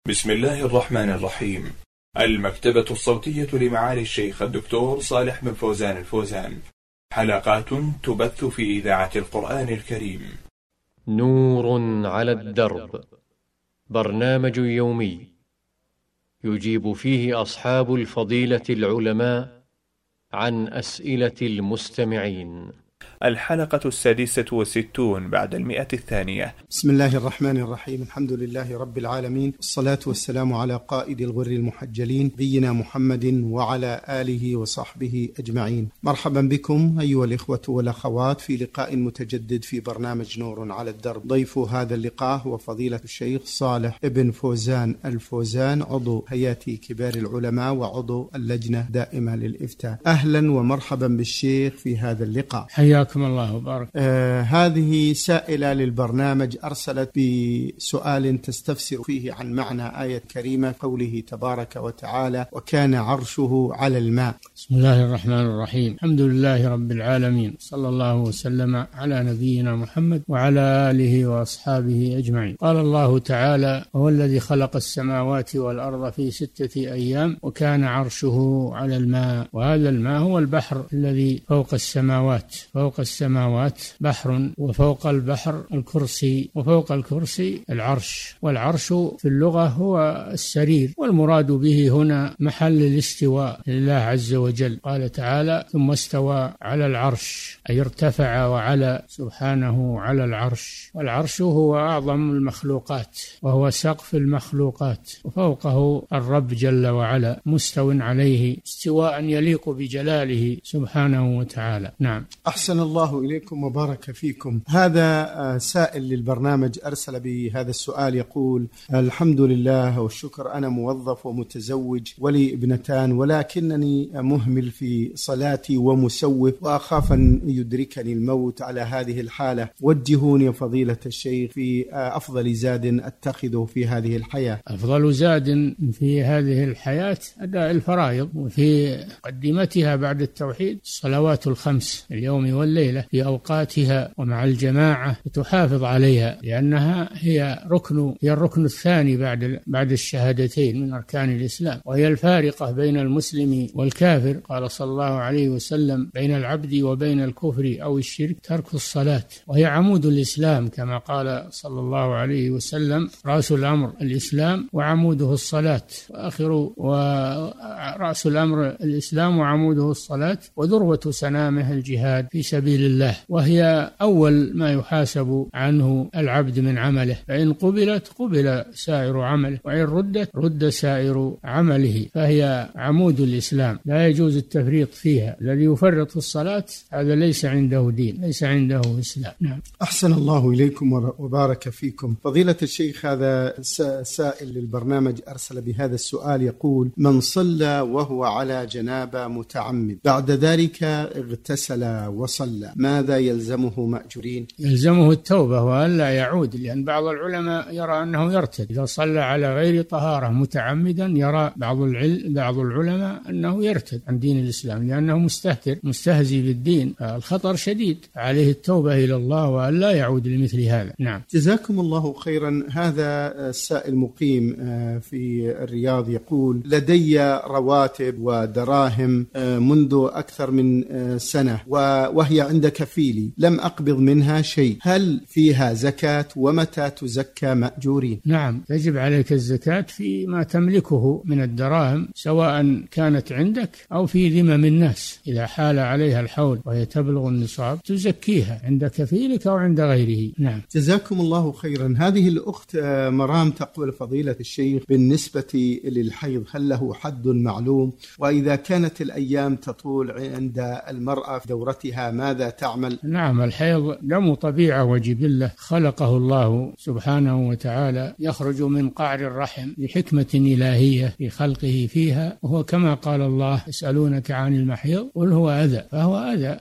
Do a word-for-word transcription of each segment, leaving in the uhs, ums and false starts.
بسم الله الرحمن الرحيم. المكتبة الصوتية لمعالي الشيخ الدكتور صالح بن فوزان الفوزان، حلقات تبث في إذاعة القرآن الكريم. نور على الدرب، برنامج يومي يجيب فيه أصحاب الفضيلة العلماء عن أسئلة المستمعين. الحلقة السادسة والستون بعد المئة الثانية. بسم الله الرحمن الرحيم. الحمد لله رب العالمين، والصلاة والسلام على قائد الغر المحجلين نبينا محمد وعلى آله وصحبه أجمعين. مرحبا بكم أيها الإخوة والأخوات في لقاء متجدد في برنامج نور على الدرب. ضيف هذا اللقاء هو فضيلة الشيخ صالح بن فوزان الفوزان، عضو هيئة كبار العلماء وعضو اللجنة دائمة للإفتاء. أهلا ومرحبا بالشيخ في هذا اللقاء. حياكم الله وبارك. آه هذه سائلة للبرنامج أرسلت بسؤال تستفسر فيه عن معنى آية كريمة قوله تبارك وتعالى: وكان عرشه على الماء. بسم الله الرحمن الرحيم. الحمد لله رب العالمين، صلى الله وسلم على نبينا محمد وعلى آله وأصحابه أجمعين. قال الله تعالى: هو الذي خلق السماوات والأرض في ستة أيام وكان عرشه على الماء. وهذا الماء هو البحر الذي فوق السماوات، فوق السماوات بحر، وفوق البحر الكرسي، وفوق الكرسي العرش. والعرش في اللغة هو السرير، والمراد به هنا محل الاستواء لله عز وجل. قال تعالى: ثم استوى على العرش، أي ارتفع وعلى سبحانه على العرش. والعرش هو أعظم المخلوقات، وهو سقف المخلوقات، وفوقه الرب جل وعلا مستو عليه استواء يليق بجلاله سبحانه وتعالى. نعم. أحسن الله إليكم وبارك فيكم. هذا سائل للبرنامج أرسل بهذا السؤال يقول: الحمد لله والشكر، أنا موظف ومتزوج ولي ابنتان، ولكنني مهمل في صلاتي ومسوف، وأخاف أن يدركني الموت على هذه الحالة. وجهوني فضيلة الشيخ في أفضل زاد أتخذه في هذه الحياة. أفضل زاد في هذه الحياة أداء الفرائض، وفي مقدمتها بعد التوحيد الصلوات الخمس اليوم والليلة في أوقاتها ومع الجماعة، وتحافظ عليها، لأنها هي ركن هي الركن الثاني بعد بعد الشهادتين من أركان الإسلام، وهي الفارقة بين المسلم والكافر. قال صلى الله عليه وسلم: بين العبد وبين الكفر أو الشرك ترك الصلاة. وهي عمود الإسلام كما قال صلى الله عليه وسلم: رأس الأمر الإسلام وعموده الصلاة، وآخر ورأس الأمر الإسلام وعموده الصلاة، وذروة سنامه الجهاد في سبيل الله. وهي أول ما يحاسب عنه العبد من عمله، فإن قبلت قبل سائر عمله، وإن ردت رد سائر عمله. فهي عمود الإسلام، لا يجوز التفريط فيها. الذي يفرط في الصلاة هذا ليس عنده دين، ليس عنده إسلام. نعم. أحسن الله إليكم وبارك فيكم. فضيلة الشيخ، هذا سائل للبرنامج أرسل بهذا السؤال يقول: من صلى وهو على جنابة متعمد، بعد ذلك اغتسل وصلى، ماذا يلزمه مأجورين؟ يلزمه التوبة وألا يعود، لأن بعض العلماء يرى أنه يرتد إذا صلى على غير طهارة متعمدا. يرى بعض العلم بعض العلماء أنه يرتد عن دين الإسلام لأنه مستهتر مستهزي بالدين. الخطر شديد، عليه التوبة إلى الله وألا يعود لمثل هذا. نعم. جزاكم الله خيرا. هذا السائل مقيم في الرياض يقول: لدي رواتب ودراهم منذ أكثر من سنة، وهي عند كفيلي، لم أقبض منها شيء، هل فيها زكاة؟ ومتى تزكى مأجورين؟ نعم، يجب عليك الزكاة فيما تملكه من الدراهم، سواء كانت عندك أو في ذمم الناس. إذا حال عليها الحول وهي تبلغ النصاب تزكيها عند كفيلك أو عند غيره. نعم. جزاكم الله خيرا. هذه الأخت مرام تقول: فضيلة الشيخ، بالنسبة للحيض هل له حد معلوم؟ وإذا كانت الأيام تطول عند المرأة في دورتها ماذا تعمل؟ نعم، الحيض دم طبيعة وجبلة خلقه الله سبحانه وتعالى، يخرج من قعر الرحم لحكمة إلهية في خلقه فيها. وهو كما قال الله: يسألونك عن المحيض قل هو أذى، فهو أذى،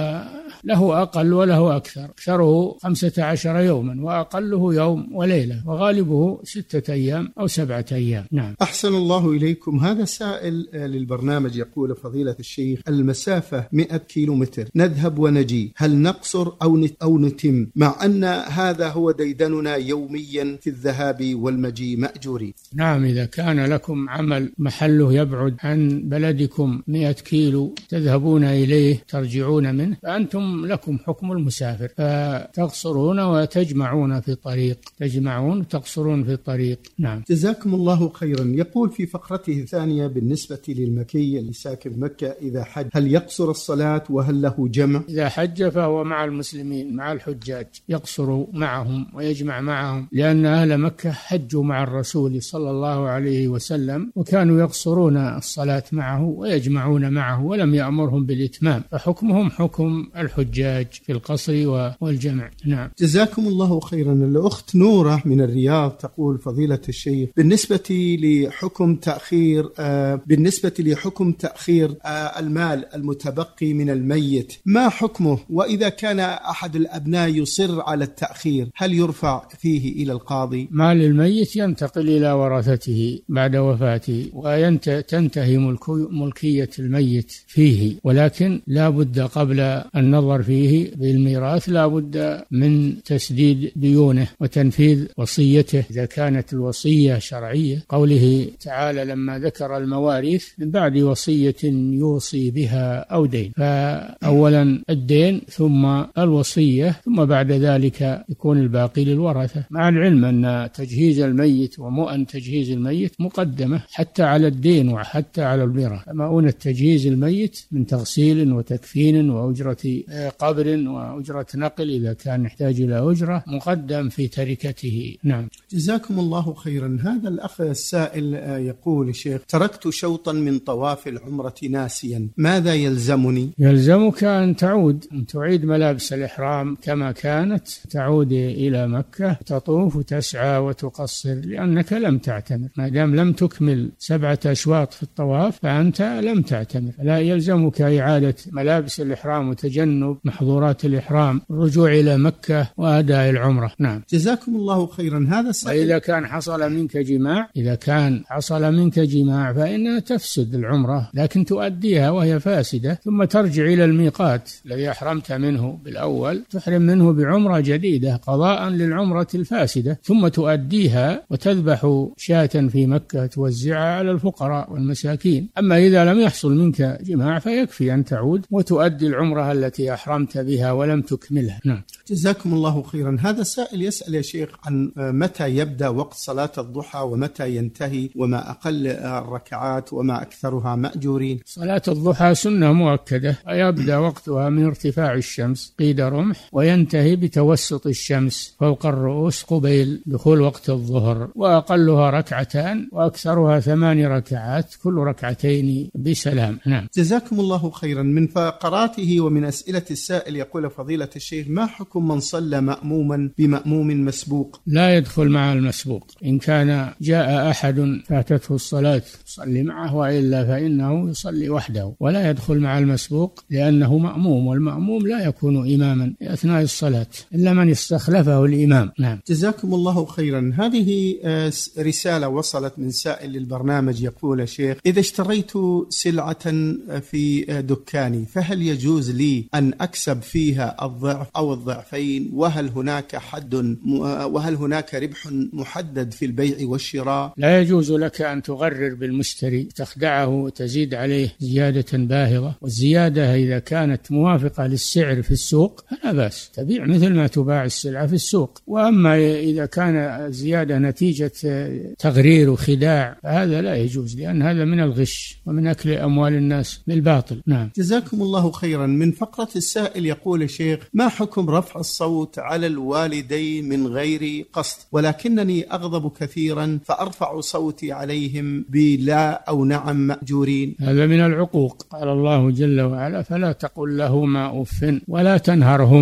وله أقل وله أكثر. أكثره خمسة عشر يوما، وأقله يوم وليلة، وغالبه ستة أيام أو سبعة أيام. نعم. أحسن الله إليكم. هذا سائل للبرنامج يقول: فضيلة الشيخ، المسافة مئة كيلو متر، نذهب نذهب ونجي، هل نقصر أو أو نتم، مع أن هذا هو ديدننا يوميا في الذهاب والمجيء مأجورين؟ نعم، إذا كان لكم عمل محله يبعد عن بلدكم مئة كيلو تذهبون إليه ترجعون منه، فأنتم لكم حكم المسافر، فتقصرون وتجمعون في الطريق، تجمعون وتقصرون في الطريق. نعم. جزاكم الله خيرا. يقول في فقرته الثانية بالنسبة للمكي اللي ساكن مكة إذا حج هل يقصر الصلاة وهل له جمع؟ إذا حج فهو مع المسلمين مع الحجاج، يقصر معهم ويجمع معهم، لأن أهل مكة حجوا مع الرسول صلى الله عليه وسلم وكانوا يقصرون الصلاة معه ويجمعون معه ولم يأمرهم بالإتمام، فحكمهم حكم الحجاج في القصر والجمع. نعم. جزاكم الله خيرا. الأخت نورة من الرياض تقول فضيلة الشيخ بالنسبة لحكم تأخير آه بالنسبة لحكم تأخير آه المال المتبقي من الميت ما حكمه؟ وإذا كان أحد الأبناء يصر على التأخير هل يرفع فيه إلى القاضي؟ مال الميت ينتقل إلى ورثته بعد وفاته وتنتهي ملكية الميت فيه، ولكن لا بد قبل النظر فيه بالميراث لا بد من تسديد ديونه وتنفيذ وصيته إذا كانت الوصية شرعية، قوله تعالى لما ذكر المواريث من بعد وصية يوصي بها أو دين، فأولا الدين ثم الوصية ثم بعد ذلك يكون الباقي للورثة، مع العلم أن تجهيز الميت ومؤن تجهيز الميت مقدمة حتى على الدين وحتى على الميراث. مؤونة تجهيز الميت من تغسيل وتكفين وأجرة قبر وأجرة نقل إذا كان يحتاج إلى أجرة مقدم في تركته. نعم. جزاكم الله خيرا. هذا الأخ السائل يقول شيخ تركت شوطا من طواف العمرة ناسيا، ماذا يلزمني؟ يلزمك أن تعود أن تعيد ملابس الإحرام كما كانت، تعود إلى مكة تطوف وتسعى وتقصر لأنك لم تعتمر، ما دام لم تكمل سبعة أشواط في الطواف فأنت لم تعتمر، لا يلزمك إعادة ملابس الإحرام وتجنب محظورات الإحرام، الرجوع إلى مكة وأداء العمرة. نعم. جزاكم الله خيرا. هذا السائل وإذا كان حصل منك جماع إذا كان حصل منك جماع فإنها تفسد العمرة، لكن تؤديها وهي فاسدة ثم ترجع إلى الميقات الذي أحرمت منه بالأول، تحرم منه بعمرة جديدة قضاء للعمرة الفاسدة، ثم تؤديها وتذبح شاة في مكة توزعها على الفقراء والمساكين. أما إذا لم يحصل منك جماع فيكفي أن تعود وتؤدي العمرة التي أحرمت بها ولم تكملها. نعم. جزاكم الله خيرا. هذا السائل يسأل يا شيخ عن متى يبدأ وقت صلاة الضحى ومتى ينتهي، وما أقل الركعات وما أكثرها مأجورين؟ صلاة الضحى سنة مؤكدة، يبدأ وقتها من ارتفاع الشمس قيد رمح وينتهي بتوسط الشمس فوق الرؤوس قبيل دخول وقت الظهر، وأقلها ركعتان وأكثرها ثمان ركعات كل ركعتين بسلام. نعم. جزاكم الله خيرا. من فقراته ومن أسئلة السائل يقول فضيلة الشيخ ما حكم من صلى مأموما بمأموم مسبوق؟ لا يدخل مع المسبوق، إن كان جاء أحد فاتته الصلاة يصلي معه، وإلا فإنه يصلي وحده ولا يدخل مع المسبوق لأنه مأموم، والمأموم لا يكون إماما أثناء الصلاة إلا من استخلفه الإمام. نعم. جزاكم الله خيرا. هذه رسالة وصلت من سائل للبرنامج يقول شيخ إذا اشتريت سلعة في دكاني فهل يجوز لي أن أكسب فيها الضعف أو الضعفين، وهل هناك حد وهل هناك ربح محدد في البيع والشراء؟ لا يجوز لك أن تغرر بالمشتري تخدعه وتزيد عليه زيادة باهظة، والزيادة إذا كانت موافقة للسعر في السوق فلا بأس، تبيع مثل ما تباع السلعة في السوق. وأما إذا كان الزيادة نتيجة تغرير وخداع فهذا لا يجوز، لأن هذا من الغش ومن أكل أموال الناس بالباطل. نعم. جزاكم الله خيرا. من فقرة السائل يقول شيخ ما حكم رفع الصوت على الوالدين من غير قصد ولكنني أغضب كثيرا فأرفع صوتي عليهم بلا أو نعم مأجورين؟ هذا من العقوق، قال الله جل وعلا فلا تقل لهما أف ولا تنهرهما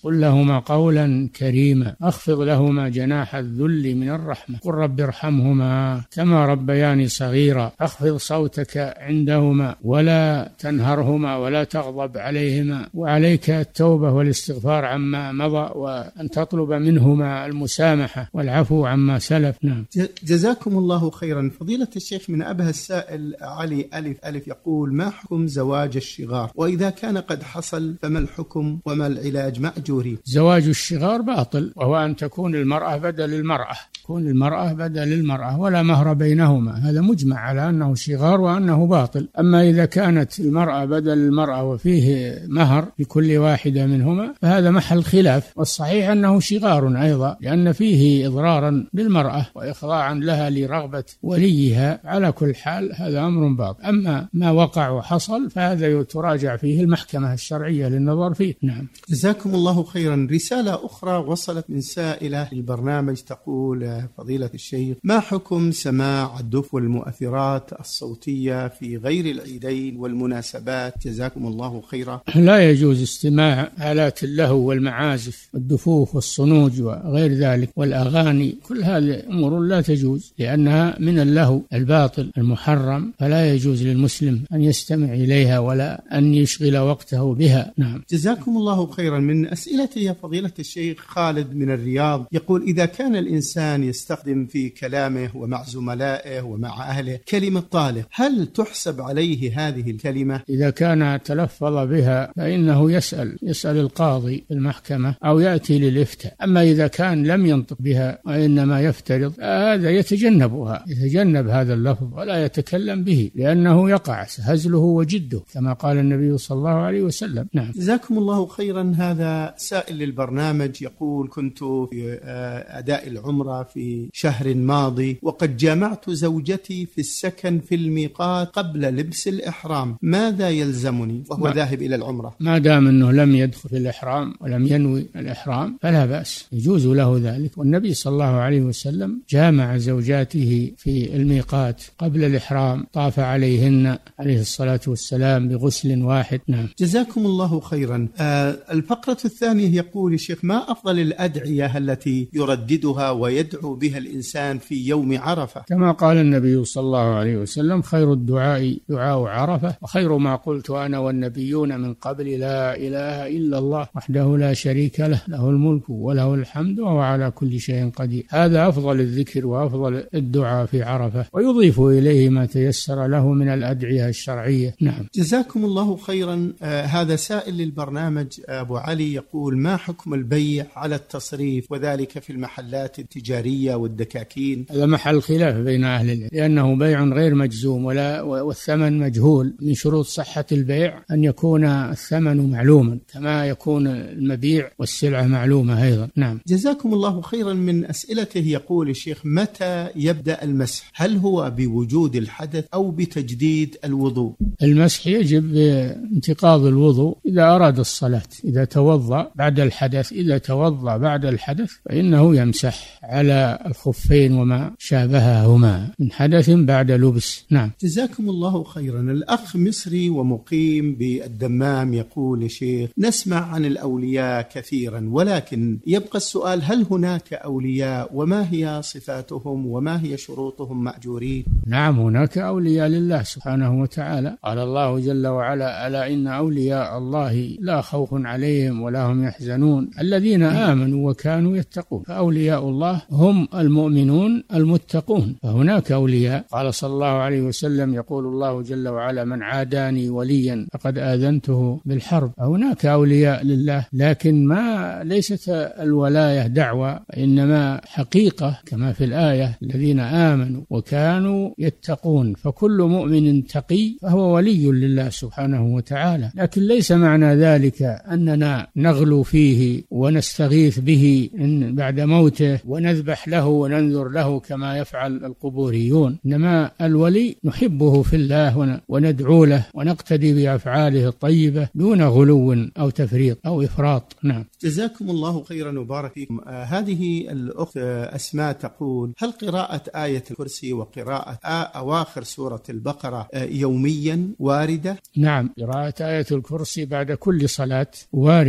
قل لهما قولا كريما اخفض لهما جناح الذل من الرحمة قل رب ارحمهما كما ربياني صغيرا اخفض صوتك عندهما ولا تنهرهما ولا تغضب عليهما وعليك التوبة والاستغفار عما مضى وأن تطلب منهما المسامحة والعفو عما سلف. نعم. جزاكم الله خيرا. فضيلة الشيخ، من أبها السائل علي ألف ألف يقول: ما حكم زواج الشغار؟ وإذا كان قد حصل فما الحكم وما العلاج مأجورين؟ زواج الشغار باطل، وهو أن تكون المرأة بدل المرأة، تكون المرأة بدل المرأة ولا مهر بينهما، هذا مجمع على أنه شغار وأنه باطل. أما إذا كانت المرأة بدل المرأة وفيه مهر لكل واحدة منهما فهذا محل خلاف، والصحيح أنه شغار أيضا لأن فيه إضرارا بالمرأة وإخضاعا لها لرغبة وليها. على كل حال هذا أمر باطل. أما ما وقع وحصل فهذا تراجع فيه المحكمة الشرعية للنظر فيه. نعم. جزاكم الله خيرا. رسالة أخرى وصلت من سائلة للبرنامج تقول: فضيلة الشيخ، ما حكم سماع الدف والمؤثرات الصوتية في غير العيدين والمناسبات؟ جزاكم الله خيرا. لا يجوز استماع آلات اللهو والمعازف والدفوف والصنوج وغير ذلك والأغاني، كل هذه أمور لا تجوز لأنها من اللهو الباطل المحرم، فلا يجوز للمسلم أن يستمع إليها ولا أن يشغل وقته بها. نعم. جزاكم الله خيرا. من أسئلته يا فضيلة الشيخ خالد من الرياض يقول: إذا كان الإنسان يستخدم في كلامه ومع زملائه ومع أهله كلمة طالق، هل تحسب عليه هذه الكلمة؟ إذا كان تلفظ بها فإنه يسأل يسأل القاضي في المحكمة أو يأتي للإفتاء. أما إذا كان لم ينطق بها وإنما يفترض، هذا يتجنبها، يتجنب هذا اللفظ ولا يتكلم به لأنه يقع هزله وجده كما قال النبي صلى الله عليه وسلم. نعم. جزاكم الله خيرا. هذا سائل للبرنامج يقول: كنت في أداء العمرة في شهر ماضي وقد جامعت زوجتي في السكن في الميقات قبل لبس الإحرام، ماذا يلزمني وهو ذاهب إلى العمرة؟ ما دام أنه لم يدخل في الإحرام ولم ينوي الإحرام فلا بأس، يجوز له ذلك. والنبي صلى الله عليه وسلم جامع زوجاته في الميقات قبل الإحرام، طاف عليهن عليه الصلاة والسلام بغسل واحد. نعم. جزاكم الله خيرا. آه الفقرة الثانية يقول: الشيخ، ما أفضل الأدعية التي يرددها ويدعو بها الإنسان في يوم عرفة؟ كما قال النبي صلى الله عليه وسلم: خير الدعاء دعاء عرفة، وخير ما قلت أنا والنبيون من قبل لا إله إلا الله وحده لا شريك له، له الملك وله الحمد وهو على كل شيء قدير. هذا أفضل الذكر وأفضل الدعاء في عرفة، ويضيف إليه ما تيسر له من الأدعية الشرعية. نعم. جزاكم الله خيرا. آه هذا سائل للبرنامج أبو علي يقول: ما حكم البيع على التصريف وذلك في المحلات التجارية والدكاكين؟ هذا محل خلاف بين أهل العلم لأنه بيع غير مجزوم ولا والثمن مجهول. من شروط صحة البيع أن يكون الثمن معلوما كما يكون المبيع والسلعة معلومة أيضا. نعم. جزاكم الله خيرا. من أسئلته يقول: الشيخ، متى يبدأ المسح؟ هل هو بوجود الحدث أو بتجديد الوضوء؟ المسح يجب بانتقاض الوضوء إذا أراد الصلاة، إذا توضأ بعد الحدث إذا توضأ بعد الحدث فإنه يمسح على الخفين وما شابههما من حدث بعد لبس. نعم. جزاكم الله خيرا. الأخ مصري ومقيم بالدمام يقول: يا شيخ، نسمع عن الأولياء كثيرا، ولكن يبقى السؤال: هل هناك أولياء وما هي صفاتهم وما هي شروطهم مأجورين؟ نعم، هناك أولياء لله سبحانه وتعالى. قال الله جل وعلا: ألا إن أولياء الله لا خوف عليهم ولا هم يحزنون الذين آمنوا وكانوا يتقون. فأولياء الله هم المؤمنون المتقون. فهناك أولياء. قال صلى الله عليه وسلم: يقول الله جل وعلا: من عاداني وليا فقد آذنته بالحرب. هناك أولياء لله، لكن ما ليست الولاية دعوة، إنما حقيقة كما في الآية: الذين آمنوا وكانوا يتقون. فكل مؤمن تقي فهو ولي لله سبحانه وتعالى، لكن ليس معنى ذلك أننا نغلو فيه ونستغيث به بعد موته ونذبح له وننذر له كما يفعل القبوريون. إنما الولي نحبه في الله وندعو له ونقتدي بأفعاله الطيبة دون غلو أو تفريط أو إفراط. نعم. جزاكم الله خيرا وبارك فيكم. آه هذه الأخت أسماء تقول: هل قراءة آية الكرسي وقراءة أواخر سورة البقرة آه يوميا واردة؟ نعم، قراءة آية الكرسي بعد كل صلاة واردة،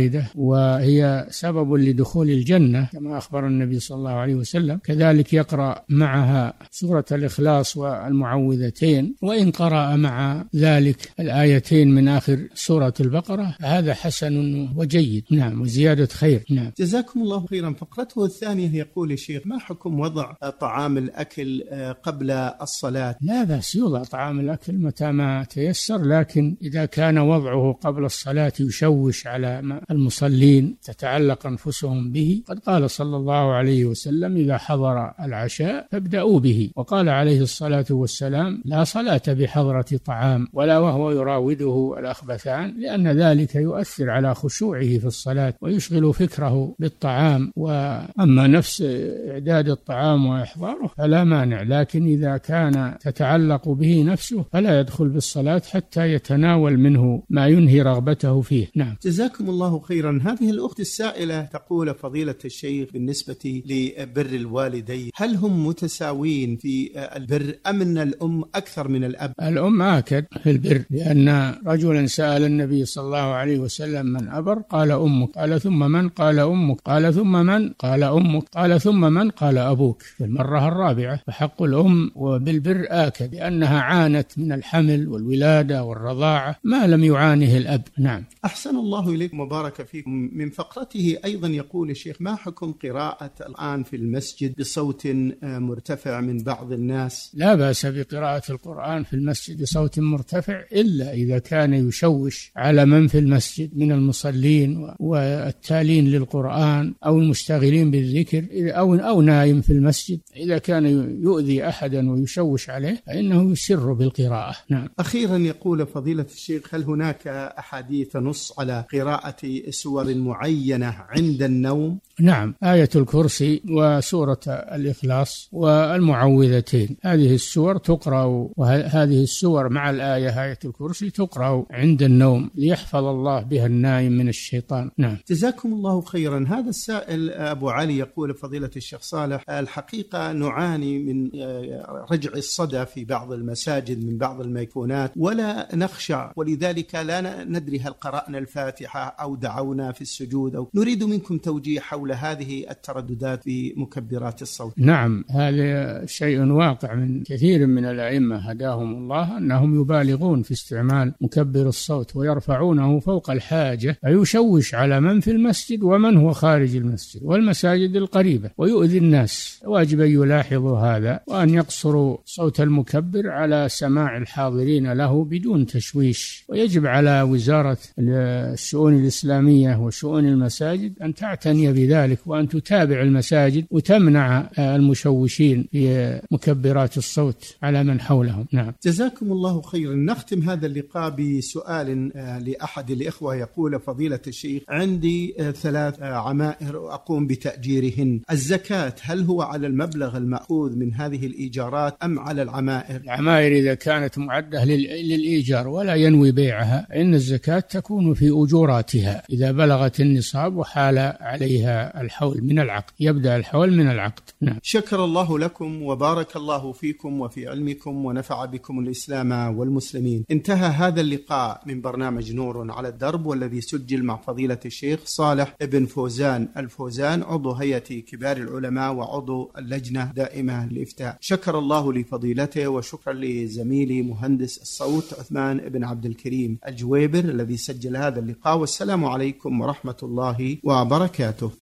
وهي سبب لدخول الجنة كما أخبر النبي صلى الله عليه وسلم. كذلك يقرأ معها سورة الإخلاص والمعوذتين، وإن قرأ مع ذلك الآيتين من آخر سورة البقرة هذا حسن وجيد. نعم، وزيادة خير. نعم. جزاكم الله خيرا. فقرته الثانية يقول الشيخ: ما حكم وضع طعام الأكل قبل الصلاة؟ لا بأس يوضع طعام الأكل متى ما تيسر، لكن إذا كان وضعه قبل الصلاة يشوش على المصلين تتعلق أنفسهم به، قد قال صلى الله عليه وسلم: إذا حضر العشاء فابدأوا به. وقال عليه الصلاة والسلام: لا صلاة بحضرة طعام ولا وهو يراوده الأخبثان، لأن ذلك يؤثر على خشوعه في الصلاة ويشغل فكره بالطعام. وأما نفس إعداد الطعام وإحضاره فلا مانع، لكن إذا كان تتعلق به نفسه فلا يدخل بالصلاة حتى يتناول منه ما ينهي رغبته فيه. نعم. جزاكم الله خيرا. هذه الأخت السائلة تقول: فضيلة الشيخ، بالنسبة لبر الوالدين هل هم متساوين في البر أم أن الأم أكثر من الأب؟ الأم آكد في البر، لأن رجلا سأل النبي صلى الله عليه وسلم: من أبر؟ قال أمك. قال ثم من؟ قال أمك. قال ثم من؟ قال أمك. قال ثم من؟ قال أبوك. في المرة الرابعة. فحق الأم وبالبر آكد، لأنها عانت من الحمل والولادة والرضاعة ما لم يعانه الأب. نعم. أحسن الله إليكم وبارك فيكم. من فقرته أيضا يقول الشيخ: ما حكم قراءة القرآن في المسجد بصوت مرتفع من بعض الناس؟ لا بأس بقراءة القرآن في المسجد بصوت مرتفع، إلا إذا كان يشوش على من في المسجد من المصلين والتالين للقرآن أو المشتغلين بالذكر أو أو نايم في المسجد. إذا كان يؤذي أحدا ويشوش عليه فإنه يسر بالقراءة. نعم. أخيرا يقول فضيلة الشيخ: هل هناك أحاديث تنص على قراءة سور معينة عند النوم؟ نعم، آية الكرسي وسورة الإخلاص والمعوذتين، هذه السور تقرأ، وهذه السور مع الآية آية الكرسي تقرأ عند النوم ليحفظ الله بها النائم من الشيطان. نعم. جزاكم الله خيرا. هذا السائل أبو علي يقول: فضيلة الشيخ صالح، الحقيقة نعاني من رجع الصدى في بعض المساجد من بعض الميكونات ولا نخشع، ولذلك لا ندري هل قرأنا الفاتحة أو دعونا في السجود، أو نريد منكم توجيه حول هذه الترددات في مكبرات الصوت. نعم، هذا شيء واقع من كثير من الأئمة هداهم الله، أنهم يبالغون في استعمال مكبر الصوت ويرفعونه فوق الحاجة، فيشوش على من في المسجد ومن هو خارج المسجد والمساجد القريبة ويؤذي الناس. واجب أن يلاحظوا هذا وأن يقصروا صوت المكبر على سماع الحاضرين له بدون تشويش. ويجب على وزارة الشؤون الإسلامية وشؤون المساجد أن تعتني بذلك، وأن تتابع المساجد وتمنع المشوشين في مكبرات الصوت على من حولهم. نعم. جزاكم الله خيرا. نختم هذا اللقاء بسؤال لأحد الإخوة يقول: فضيلة الشيخ، عندي ثلاث عمائر أقوم بتأجيرهن، الزكاة هل هو على المبلغ المأخوذ من هذه الإيجارات أم على العمائر؟ العمائر إذا كانت معدة للإيجار ولا ينوي بيعها إن الزكاة تكون في أجوراتها إذا بلغت النصاب وحال عليها الحول من العقد، يبدأ الحول من العقد. نعم. شكر الله لكم وبارك الله فيكم وفي علمكم ونفع بكم الإسلام والمسلمين. انتهى هذا اللقاء من برنامج نور على الدرب، والذي سجل مع فضيلة الشيخ صالح ابن فوزان الفوزان، عضو هيئة كبار العلماء وعضو اللجنة دائمة للإفتاء. شكر الله لفضيلته، وشكرا لزميلي مهندس الصوت عثمان بن عبد الكريم الجويبر الذي سجل هذا اللقاء. والسلام عليكم ورحمة الله وبركاته.